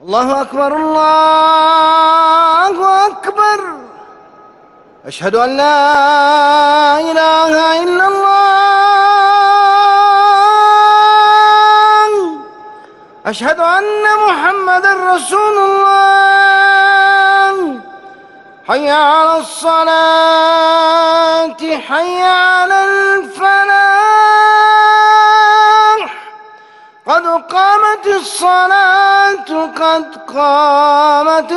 الله أكبر الله أكبر. أشهد أن لا إله إلا الله. أشهد أن محمدًا رسول الله. حي على الصلاة حي على الفلاح. قد قامت الصلاة قد قامت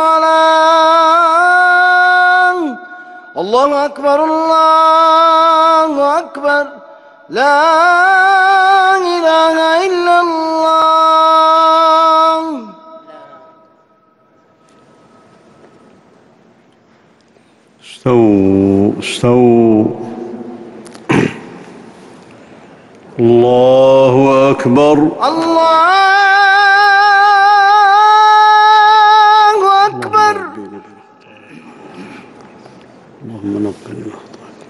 الصلاة. الله أكبر الله أكبر. لا إله إلا الله. استووا. الله أكبر. الله أكبر. اللهم نقني من خطاياي.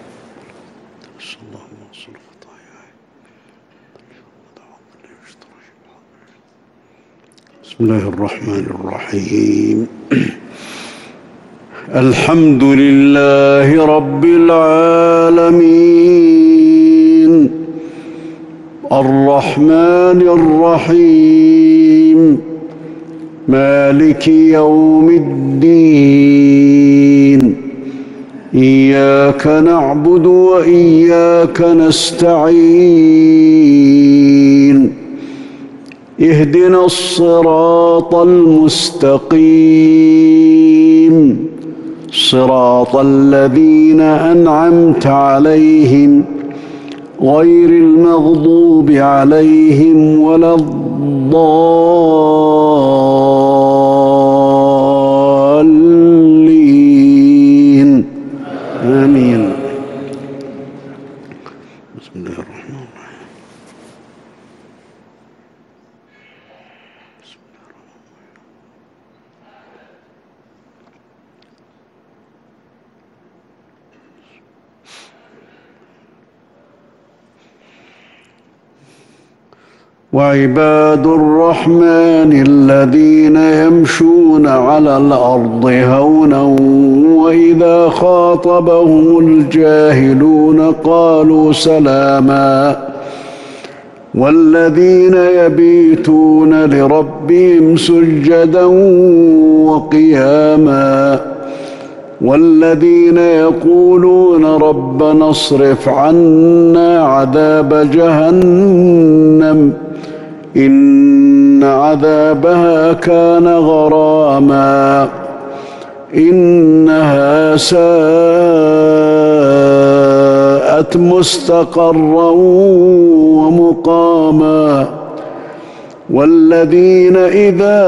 اللهم اغفر خطاياي. بسم الله الرحمن الرحيم. الحمد لله رب العالمين الرحمن الرحيم مالك يوم الدين. إياك نعبد وإياك نستعين. اهدنا الصراط المستقيم صراط الذين أنعمت عليهم غير المغضوب عليهم ولا الضالين. آمين. بسم الله الرحمن الرحيم. وعباد الرحمن الذين يمشون على الأرض هونا وإذا خاطبهم الجاهلون قالوا سلاما. والذين يبيتون لربهم سجدا وقياما. والذين يقولون ربنا اصرف عنا عذاب جهنم إن عذابها كان غراما إنها ساءت مستقرا ومقاما. والذين إذا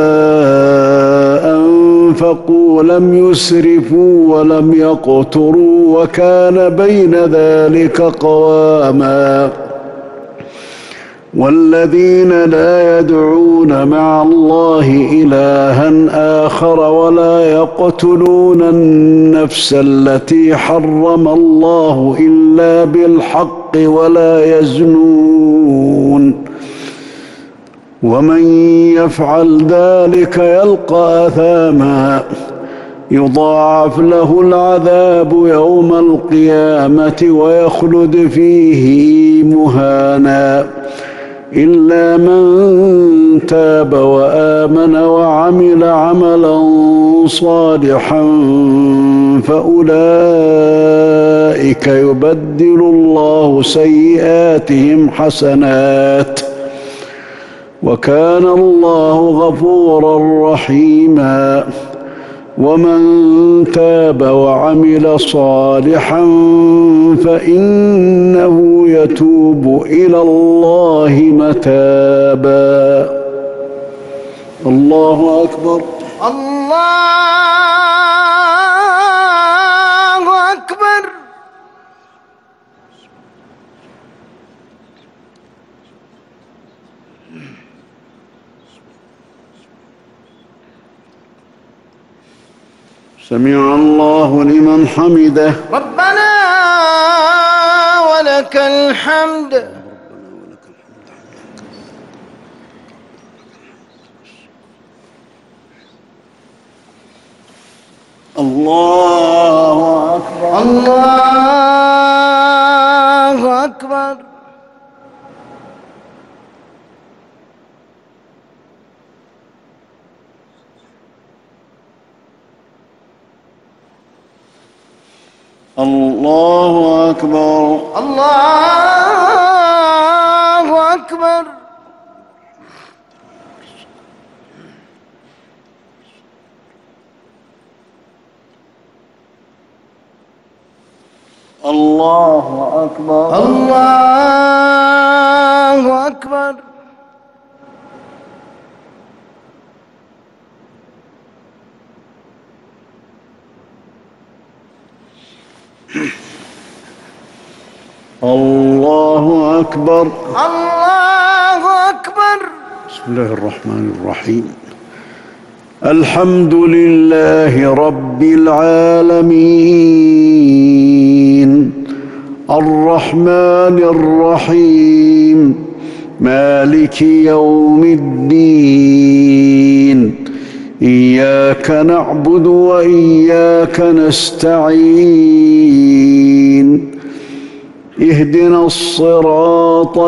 أنفقوا لم يسرفوا ولم يقتروا وكان بين ذلك قواما. والذين لا يدعون مع الله إلها آخر ولا يقتلون النفس التي حرم الله إلا بالحق ولا يزنون. ومن يفعل ذلك يلقى أثاما يضاعف له العذاب يوم القيامة ويخلد فيه مهانا إلا من تاب وآمن وعمل عملا صالحا فأولئك يبدل الله سيئاتهم حسنات وكان الله غفورا رحيما. ومن تاب وعمل صالحا فإنه يتوب إلى الله متابا. الله أكبر. الله أكبر. سمع الله لمن حمده. ربنا ولك الحمد. الله أكبر. الله أكبر. الله أكبر. الله أكبر. الله أكبر. الله أكبر. الله أكبر. الله أكبر. بسم الله الرحمن الرحيم. الحمد لله رب العالمين الرحمن الرحيم مالك يوم الدين إياك نعبد وإياك نستعين اهدنا الصراط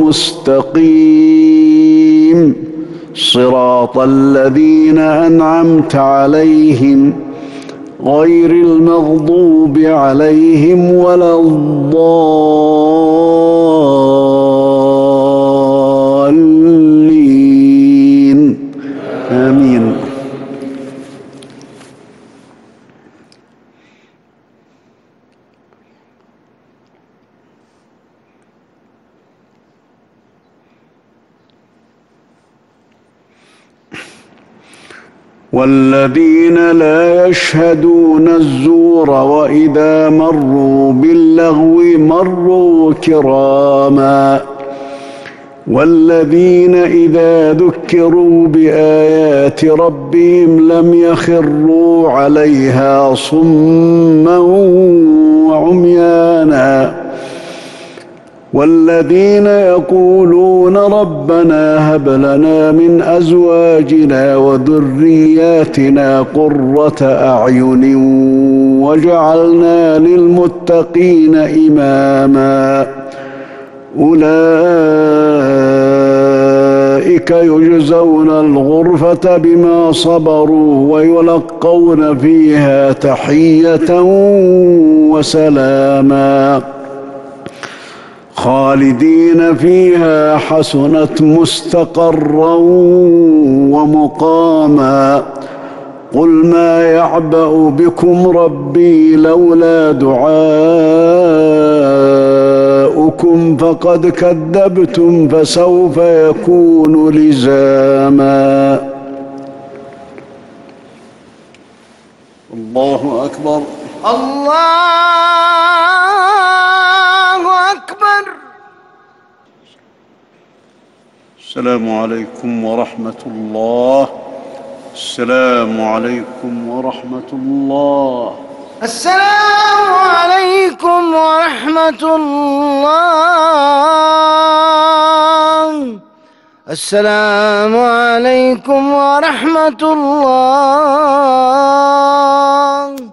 المستقيم صراط الذين أنعمت عليهم غير المغضوب عليهم ولا الضالين آمين. والذين لا يشهدون الزور وإذا مروا باللغو مروا كراما والذين إذا ذكروا بآيات ربهم لم يخروا عليها صما وعميانا والذين يقولون ربنا هب لنا من أزواجنا وذرياتنا قرة أعين واجعلنا للمتقين إماما أولئك يجزون الغرفة بما صبروا ويلقون فيها تحية وسلاما خالدين فيها حسنت مستقرا ومقاما قل ما يعبأ بكم ربي لولا دعاؤكم فقد كذبتم فسوف يكون لزاما. الله أكبر. الله أكبر. السلام عليكم ورحمة الله. السلام عليكم ورحمة الله. السلام عليكم ورحمة الله. السلام عليكم ورحمة الله.